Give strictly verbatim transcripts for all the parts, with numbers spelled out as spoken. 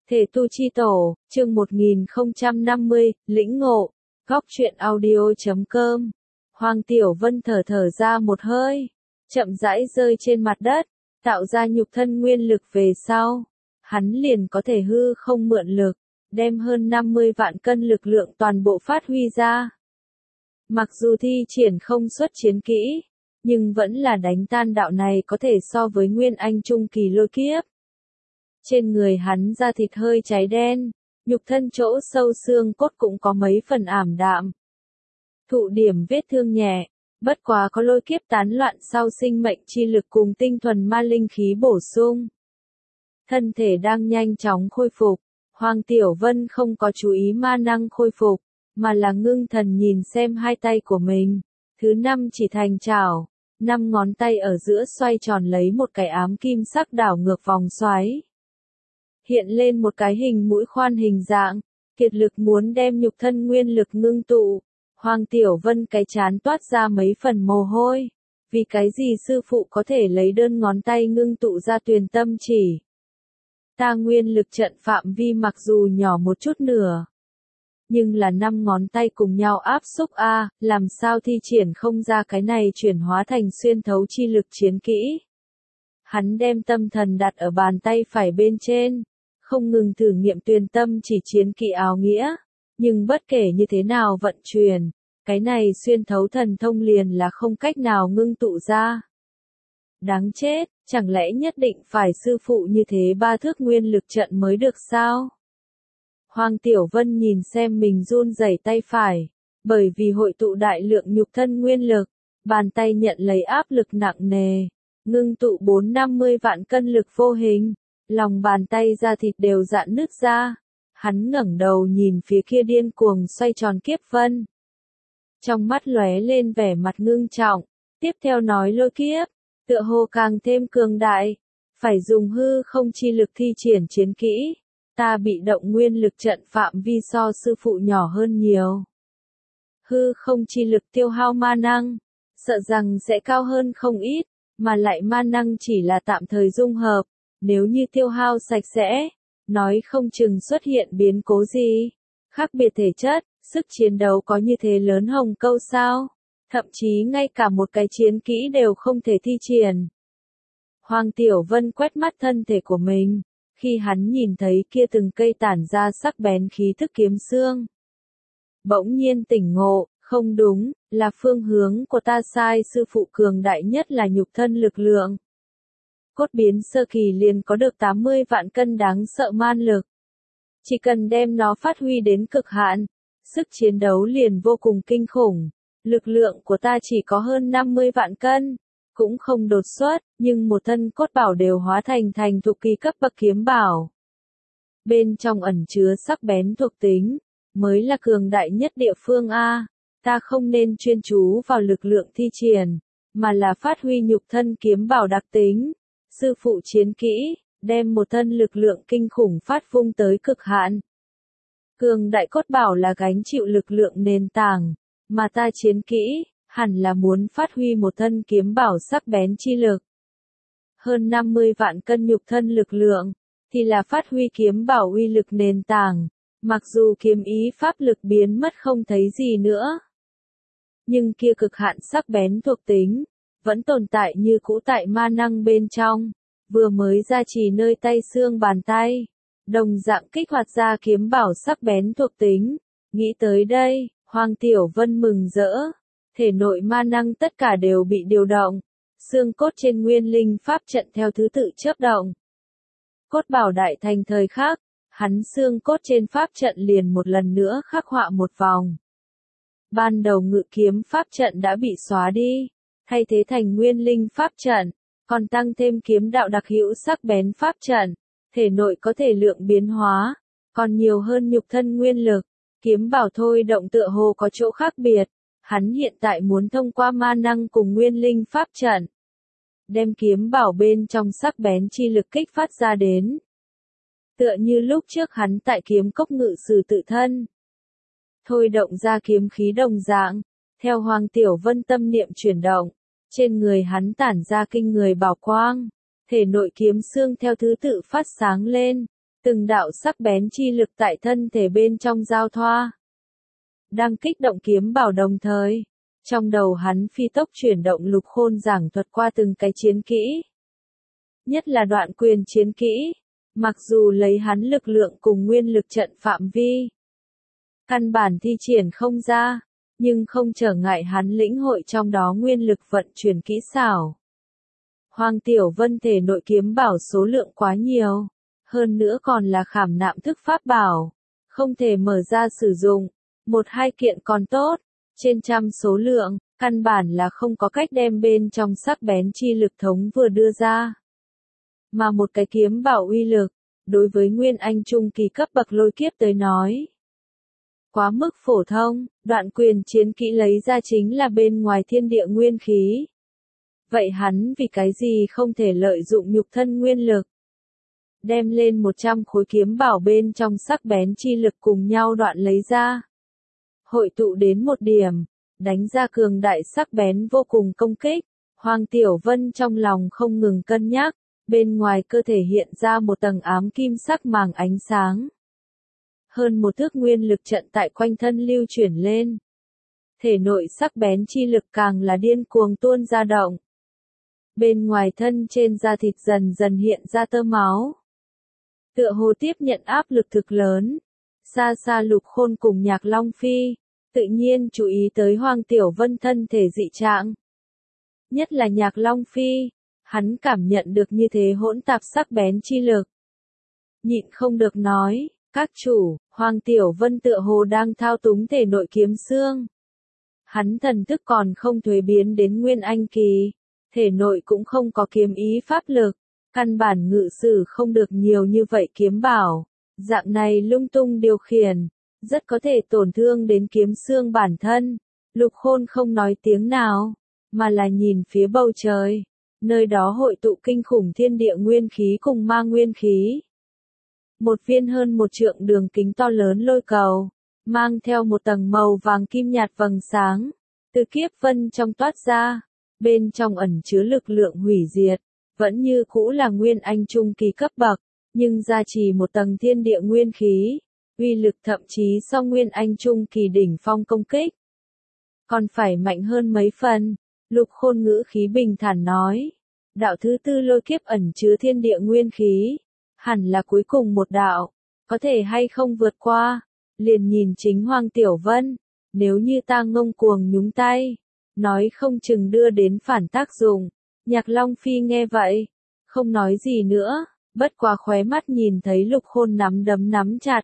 Thể tu chi tổ, chương một nghìn không trăm năm mươi, lĩnh ngộ, góc truyện audio chấm com. Hoàng Tiểu Vân thở thở ra một hơi, chậm rãi rơi trên mặt đất, tạo ra nhục thân nguyên lực về sau. Hắn liền có thể hư không mượn lực, đem hơn năm mươi vạn cân lực lượng toàn bộ phát huy ra. Mặc dù thi triển không xuất chiến kỹ, nhưng vẫn là đánh tan đạo này có thể so với nguyên anh trung kỳ lôi kiếp. Trên người hắn da thịt hơi cháy đen, nhục thân chỗ sâu xương cốt cũng có mấy phần ảm đạm. Thụ điểm vết thương nhẹ, bất quá có lôi kiếp tán loạn sau sinh mệnh chi lực cùng tinh thuần ma linh khí bổ sung. Thân thể đang nhanh chóng khôi phục, Hoàng Tiểu Vân không có chú ý ma năng khôi phục, mà là ngưng thần nhìn xem hai tay của mình. Thứ năm chỉ thành chảo, năm ngón tay ở giữa xoay tròn lấy một cái ám kim sắc đảo ngược vòng xoáy. Hiện lên một cái hình mũi khoan hình dạng, kiệt lực muốn đem nhục thân nguyên lực ngưng tụ. Hoàng Tiểu Vân cái chán toát ra mấy phần mồ hôi. Vì cái gì sư phụ có thể lấy đơn ngón tay ngưng tụ ra tuyền tâm chỉ? Ta nguyên lực trận phạm vi mặc dù nhỏ một chút nửa, nhưng là năm ngón tay cùng nhau áp xúc a, làm sao thi triển không ra cái này chuyển hóa thành xuyên thấu chi lực chiến kỹ. Hắn đem tâm thần đặt ở bàn tay phải bên trên, không ngừng thử nghiệm tuyền tâm chỉ chiến kỹ áo nghĩa, nhưng bất kể như thế nào vận chuyển, cái này xuyên thấu thần thông liền là không cách nào ngưng tụ ra. Đáng chết, chẳng lẽ nhất định phải sư phụ như thế ba thước nguyên lực trận mới được sao? Hoàng Tiểu Vân nhìn xem mình run rẩy tay phải, bởi vì hội tụ đại lượng nhục thân nguyên lực, bàn tay nhận lấy áp lực nặng nề, ngưng tụ bốn năm mươi vạn cân lực vô hình, lòng bàn tay da thịt đều rạn nứt ra. Hắn ngẩng đầu nhìn phía kia điên cuồng xoay tròn kiếp vân. Trong mắt lóe lên vẻ mặt ngưng trọng, tiếp theo nói lôi kiếp, tựa hồ càng thêm cường đại, phải dùng hư không chi lực thi triển chiến kỹ. Ta bị động nguyên lực trận phạm vi so sư phụ nhỏ hơn nhiều. Hư không chi lực tiêu hao ma năng, sợ rằng sẽ cao hơn không ít, mà lại ma năng chỉ là tạm thời dung hợp, nếu như tiêu hao sạch sẽ, nói không chừng xuất hiện biến cố gì. Khác biệt thể chất, sức chiến đấu có như thế lớn hồng câu sao? Thậm chí ngay cả một cái chiến kỹ đều không thể thi triển. Hoàng Tiểu Vân quét mắt thân thể của mình, khi hắn nhìn thấy kia từng cây tản ra sắc bén khí thức kiếm xương. Bỗng nhiên tỉnh ngộ, không đúng, là phương hướng của ta sai, sư phụ cường đại nhất là nhục thân lực lượng. Cốt biến sơ kỳ liền có được tám mươi vạn cân đáng sợ man lực. Chỉ cần đem nó phát huy đến cực hạn, sức chiến đấu liền vô cùng kinh khủng. Lực lượng của ta chỉ có hơn năm mươi vạn cân, cũng không đột xuất, nhưng một thân cốt bảo đều hóa thành thành thuộc kỳ cấp bậc kiếm bảo. Bên trong ẩn chứa sắc bén thuộc tính, mới là cường đại nhất địa phương A. Ta không nên chuyên chú vào lực lượng thi triển, mà là phát huy nhục thân kiếm bảo đặc tính. Sư phụ chiến kỹ, đem một thân lực lượng kinh khủng phát vung tới cực hạn. Cường đại cốt bảo là gánh chịu lực lượng nền tảng, mà ta chiến kỹ, hẳn là muốn phát huy một thân kiếm bảo sắc bén chi lực. Hơn năm mươi vạn cân nhục thân lực lượng, thì là phát huy kiếm bảo uy lực nền tảng, mặc dù kiếm ý pháp lực biến mất không thấy gì nữa. Nhưng kia cực hạn sắc bén thuộc tính, vẫn tồn tại như cũ tại ma năng bên trong, vừa mới ra chỉ nơi tay xương bàn tay, đồng dạng kích hoạt ra kiếm bảo sắc bén thuộc tính. Nghĩ tới đây, Hoàng Tiểu Vân mừng rỡ, thể nội ma năng tất cả đều bị điều động, xương cốt trên nguyên linh pháp trận theo thứ tự chớp động. Cốt bảo đại thành thời khắc, hắn xương cốt trên pháp trận liền một lần nữa khắc họa một vòng. Ban đầu ngự kiếm pháp trận đã bị xóa đi, thay thế thành nguyên linh pháp trận, còn tăng thêm kiếm đạo đặc hữu sắc bén pháp trận, thể nội có thể lượng biến hóa, còn nhiều hơn nhục thân nguyên lực, kiếm bảo thôi động tựa hồ có chỗ khác biệt. Hắn hiện tại muốn thông qua ma năng cùng nguyên linh pháp trận, đem kiếm bảo bên trong sắc bén chi lực kích phát ra đến. Tựa như lúc trước hắn tại kiếm cốc ngự sử tự thân, thôi động ra kiếm khí đồng dạng, theo Hoàng Tiểu Vân tâm niệm chuyển động, trên người hắn tản ra kinh người bảo quang, thể nội kiếm xương theo thứ tự phát sáng lên, Từng đạo sắc bén chi lực tại thân thể bên trong giao thoa. Đang kích động kiếm bảo đồng thời. Trong đầu hắn phi tốc chuyển động Lục Khôn giảng thuật qua từng cái chiến kỹ. Nhất là đoạn quyền chiến kỹ. Mặc dù lấy hắn lực lượng cùng nguyên lực trận phạm vi. Căn bản thi triển không ra. Nhưng không trở ngại hắn lĩnh hội trong đó nguyên lực vận chuyển kỹ xảo. Hoàng Tiểu Vân thể nội kiếm bảo số lượng quá nhiều. Hơn nữa còn là khảm nạm thức pháp bảo. Không thể mở ra sử dụng. Một hai kiện còn tốt. Trên trăm số lượng, căn bản là không có cách đem bên trong sắc bén chi lực thống vừa đưa ra. Mà một cái kiếm bảo uy lực, đối với Nguyên Anh trung kỳ cấp bậc lôi kiếp tới nói. Quá mức phổ thông, đoạn quyền chiến kỹ lấy ra chính là bên ngoài thiên địa nguyên khí. Vậy hắn vì cái gì không thể lợi dụng nhục thân nguyên lực? Đem lên một trăm khối kiếm bảo bên trong sắc bén chi lực cùng nhau đoạn lấy ra. Hội tụ đến một điểm, đánh ra cường đại sắc bén vô cùng công kích. Hoàng Tiểu Vân trong lòng không ngừng cân nhắc, bên ngoài cơ thể hiện ra một tầng ám kim sắc màng ánh sáng. Hơn một thước nguyên lực trận tại quanh thân lưu chuyển lên. Thể nội sắc bén chi lực càng là điên cuồng tuôn ra động. Bên ngoài thân trên da thịt dần dần hiện ra tơ máu. Tựa hồ tiếp nhận áp lực thực lớn. Xa xa Lục Khôn cùng Nhạc Long Phi, tự nhiên chú ý tới Hoàng Tiểu Vân thân thể dị trạng. Nhất là Nhạc Long Phi, hắn cảm nhận được như thế hỗn tạp sắc bén chi lực. Nhịn không được nói, các chủ, Hoàng Tiểu Vân tựa hồ đang thao túng thể nội kiếm xương. Hắn thần thức còn không thuế biến đến Nguyên Anh kỳ, thể nội cũng không có kiếm ý pháp lực, căn bản ngự sử không được nhiều như vậy kiếm bảo. Dạng này lung tung điều khiển, rất có thể tổn thương đến kiếm xương bản thân. Lục Khôn không nói tiếng nào, mà là nhìn phía bầu trời. Nơi đó hội tụ kinh khủng thiên địa nguyên khí cùng ma nguyên khí. Một viên hơn một trượng đường kính to lớn lôi cầu, mang theo một tầng màu vàng kim nhạt vầng sáng, từ kiếp vân trong toát ra, bên trong ẩn chứa lực lượng hủy diệt, vẫn như cũ là Nguyên Anh trung kỳ cấp bậc. Nhưng gia trì một tầng thiên địa nguyên khí, uy lực thậm chí so Nguyên Anh trung kỳ đỉnh phong công kích. Còn phải mạnh hơn mấy phần, Lục Khôn ngữ khí bình thản nói. Đạo thứ tư lôi kiếp ẩn chứa thiên địa nguyên khí, hẳn là cuối cùng một đạo, có thể hay không vượt qua, liền nhìn chính Hoàng Tiểu Vân, nếu như ta ngông cuồng nhúng tay, nói không chừng đưa đến phản tác dụng. Nhạc Long Phi nghe vậy, không nói gì nữa. Bất quá khóe mắt nhìn thấy Lục Khôn nắm đấm nắm chặt.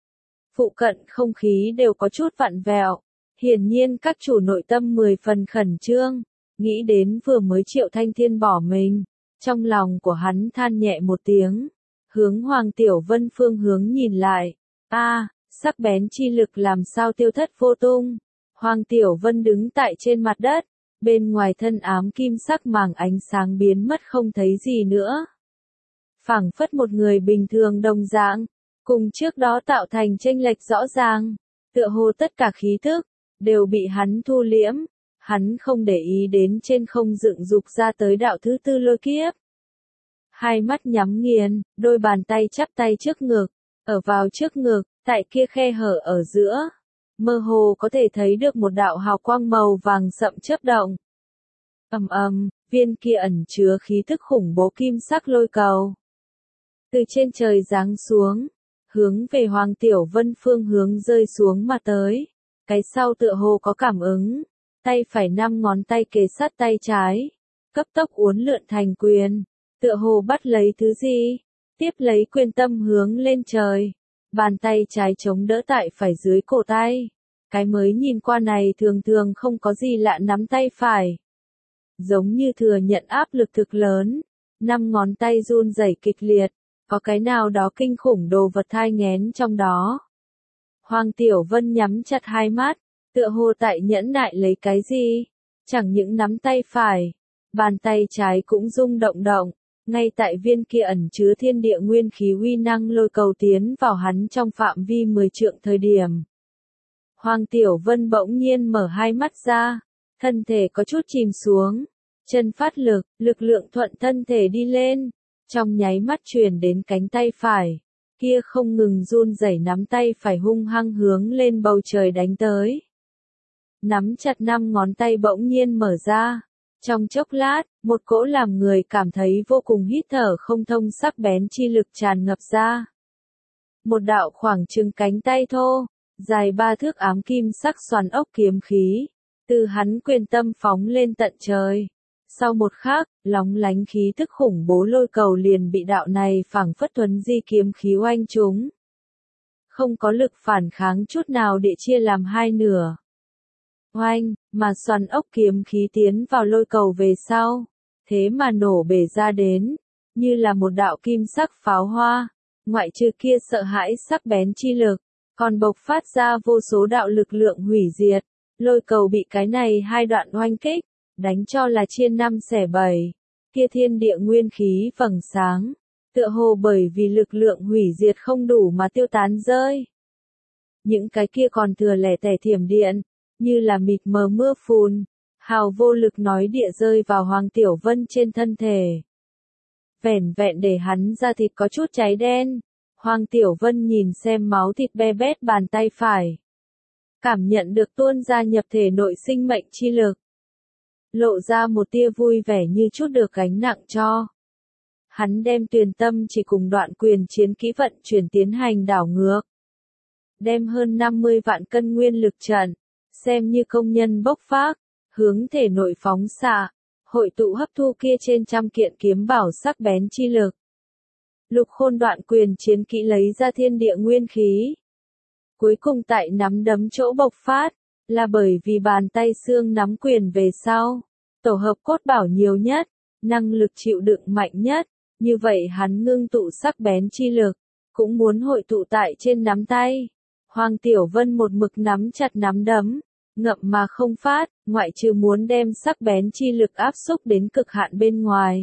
Phụ cận không khí đều có chút vặn vẹo. Hiển nhiên các chủ nội tâm mười phần khẩn trương. Nghĩ đến vừa mới Triệu Thanh Thiên bỏ mình. Trong lòng của hắn than nhẹ một tiếng. Hướng Hoàng Tiểu Vân phương hướng nhìn lại. A, sắc bén chi lực làm sao tiêu thất vô tung. Hoàng Tiểu Vân đứng tại trên mặt đất. Bên ngoài thân ám kim sắc màng ánh sáng biến mất không thấy gì nữa. Phảng phất một người bình thường đồng dạng, cùng trước đó tạo thành chênh lệch rõ ràng, tựa hồ tất cả khí thức đều bị hắn thu liễm, hắn không để ý đến trên không dựng dục ra tới đạo thứ tư lôi kiếp. Hai mắt nhắm nghiền, đôi bàn tay chắp tay trước ngực, ở vào trước ngực, tại kia khe hở ở giữa, mơ hồ có thể thấy được một đạo hào quang màu vàng sậm chớp động. Ầm ầm, viên kia ẩn chứa khí thức khủng bố kim sắc lôi cầu. Từ trên trời giáng xuống, hướng về Hoàng Tiểu Vân phương hướng rơi xuống mà tới. Cái sau tựa hồ có cảm ứng, tay phải năm ngón tay kề sát tay trái, cấp tốc uốn lượn thành quyền, tựa hồ bắt lấy thứ gì, tiếp lấy quyền tâm hướng lên trời, bàn tay trái chống đỡ tại phải dưới cổ tay. Cái mới nhìn qua này thường thường không có gì lạ nắm tay phải. Giống như thừa nhận áp lực thực lớn, năm ngón tay run rẩy kịch liệt. Có cái nào đó kinh khủng đồ vật thai nghén trong đó. Hoàng Tiểu Vân nhắm chặt hai mắt, tựa hồ tại nhẫn nại lấy cái gì. Chẳng những nắm tay phải, bàn tay trái cũng rung động động, ngay tại viên kia ẩn chứa thiên địa nguyên khí uy năng lôi cầu tiến vào hắn trong phạm vi mười trượng thời điểm. Hoàng Tiểu Vân bỗng nhiên mở hai mắt ra, thân thể có chút chìm xuống, chân phát lực, lực lượng thuận thân thể đi lên. Trong nháy mắt truyền đến cánh tay phải, kia không ngừng run rẩy nắm tay phải hung hăng hướng lên bầu trời đánh tới. Nắm chặt năm ngón tay bỗng nhiên mở ra. Trong chốc lát, một cỗ làm người cảm thấy vô cùng hít thở không thông sắc bén chi lực tràn ngập ra. Một đạo khoảng chừng cánh tay thô, dài ba thước ám kim sắc xoắn ốc kiếm khí, từ hắn quyền tâm phóng lên tận trời. Sau một khắc, lóng lánh khí tức khủng bố lôi cầu liền bị đạo này phảng phất thuấn di kiếm khí oanh trúng. Không có lực phản kháng chút nào để chia làm hai nửa. Oanh, mà xoắn ốc kiếm khí tiến vào lôi cầu về sau, thế mà nổ bể ra đến, như là một đạo kim sắc pháo hoa, ngoại trừ kia sợ hãi sắc bén chi lực, còn bộc phát ra vô số đạo lực lượng hủy diệt, lôi cầu bị cái này hai đoạn oanh kích, đánh cho là chia năm xẻ bảy, kia thiên địa nguyên khí vầng sáng, tựa hồ bởi vì lực lượng hủy diệt không đủ mà tiêu tán rơi. Những cái kia còn thừa lẻ tẻ thiểm điện, như là mịt mờ mưa phùn, hào vô lực nói địa rơi vào Hoàng Tiểu Vân trên thân thể. Vẻn vẹn để hắn da thịt có chút cháy đen, Hoàng Tiểu Vân nhìn xem máu thịt be bét bàn tay phải. Cảm nhận được tuôn ra nhập thể nội sinh mệnh chi lực. Lộ ra một tia vui vẻ như chút được gánh nặng cho. Hắn đem tuyền tâm chỉ cùng đoạn quyền chiến kỹ vận chuyển tiến hành đảo ngược. Đem hơn năm mươi vạn cân nguyên lực trận, xem như công nhân bốc phác, hướng thể nội phóng xạ, hội tụ hấp thu kia trên trăm kiện kiếm bảo sắc bén chi lực. Lục khôn đoạn quyền chiến kỹ lấy ra thiên địa nguyên khí. Cuối cùng tại nắm đấm chỗ bộc phát, là bởi vì bàn tay xương nắm quyền về sau, tổ hợp cốt bảo nhiều nhất, năng lực chịu đựng mạnh nhất, như vậy hắn ngưng tụ sắc bén chi lực, cũng muốn hội tụ tại trên nắm tay. Hoàng Tiểu Vân một mực nắm chặt nắm đấm, ngậm mà không phát, ngoại trừ muốn đem sắc bén chi lực áp xúc đến cực hạn bên ngoài.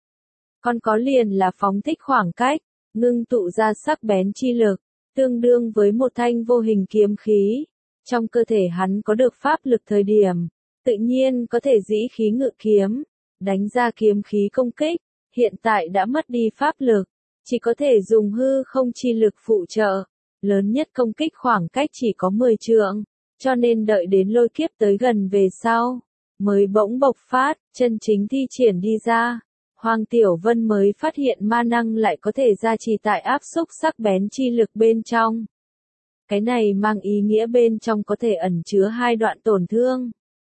Còn có liền là phóng thích khoảng cách, ngưng tụ ra sắc bén chi lực, tương đương với một thanh vô hình kiếm khí. Trong cơ thể hắn có được pháp lực thời điểm, tự nhiên có thể dĩ khí ngự kiếm, đánh ra kiếm khí công kích, hiện tại đã mất đi pháp lực, chỉ có thể dùng hư không chi lực phụ trợ, lớn nhất công kích khoảng cách chỉ có mười trượng, cho nên đợi đến lôi kiếp tới gần về sau, mới bỗng bộc phát, chân chính thi triển đi ra. Hoàng Tiểu Vân mới phát hiện ma năng lại có thể gia trì tại áp xúc sắc bén chi lực bên trong. Cái này mang ý nghĩa bên trong có thể ẩn chứa hai đoạn tổn thương.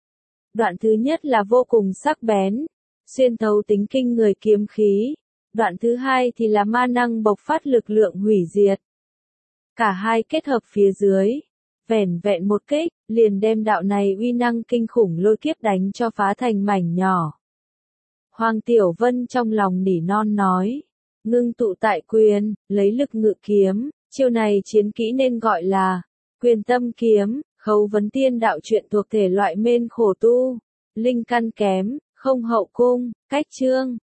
Đoạn thứ nhất là vô cùng sắc bén, xuyên thấu tính kinh người kiếm khí. Đoạn thứ hai thì là ma năng bộc phát lực lượng hủy diệt. Cả hai kết hợp phía dưới, vẻn vẹn một kích, liền đem đạo này uy năng kinh khủng lôi kiếp đánh cho phá thành mảnh nhỏ. Hoàng Tiểu Vân trong lòng nỉ non nói, ngưng tụ tại quyền, lấy lực ngự kiếm, chiêu này chiến kỹ nên gọi là quyền tâm kiếm, khấu vấn tiên đạo truyện thuộc thể loại mên khổ tu, linh căn kém, không hậu cung, cách chương.